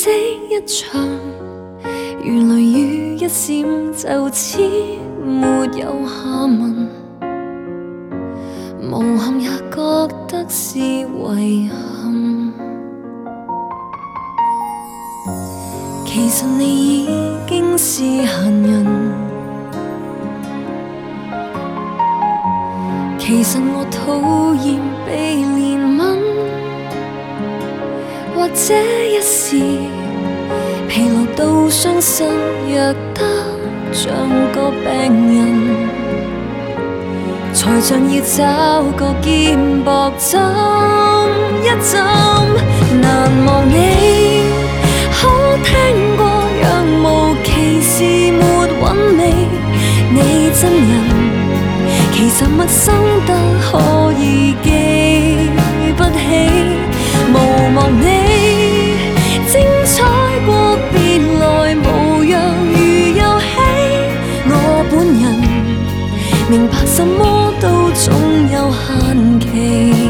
惜一場，如雷雨一閃，就此沒有下文。無憾也覺得是遺憾。其實你已經是閒人，其實我討厭被憐憫，或者一時疲勞到傷心，弱得像個病人，才像要找個肩膊枕一枕。難忘你，可聽過若無其事沒韻味，你真人其實陌生得可以記不起。無望你精彩過別來無恙如遊戲，我本人明白什麼都總有限期。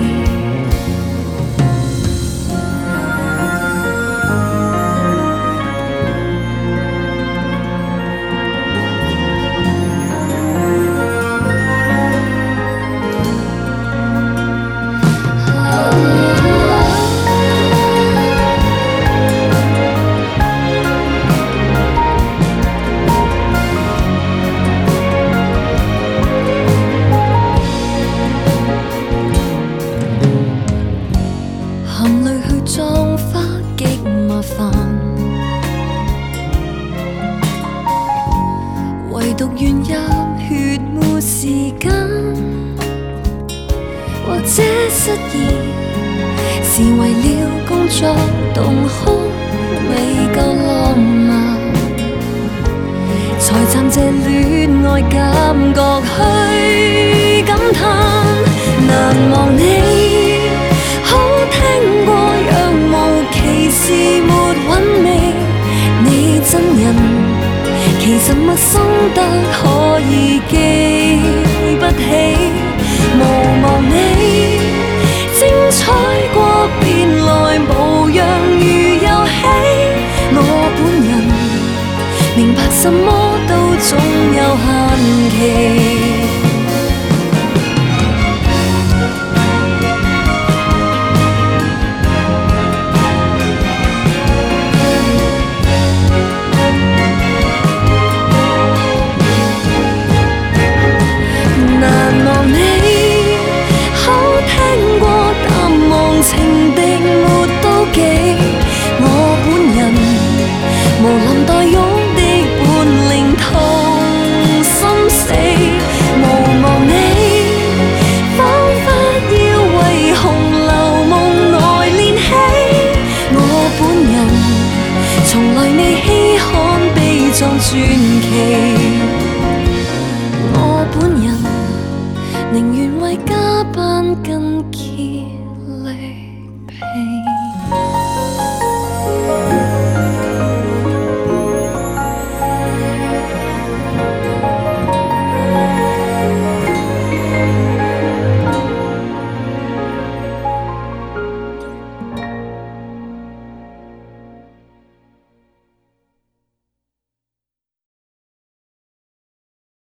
含淚去葬花極麻煩，唯獨願入血沒時間，或者失意是為了工作動哭未夠浪漫，才暫借戀愛感覺去感嘆。難忘你，可聽過若無其事沒韻味，你真人其實陌生得可以記不起。無望你精彩過別來無恙如遊戲，我本人明白什麼都總有限期。情敵沒妒忌，我本人無能代擁的本領痛心死。無望你彷彿要為紅樓夢來練起，我本人從來未稀罕悲壯傳奇，我本人寧願為加班跟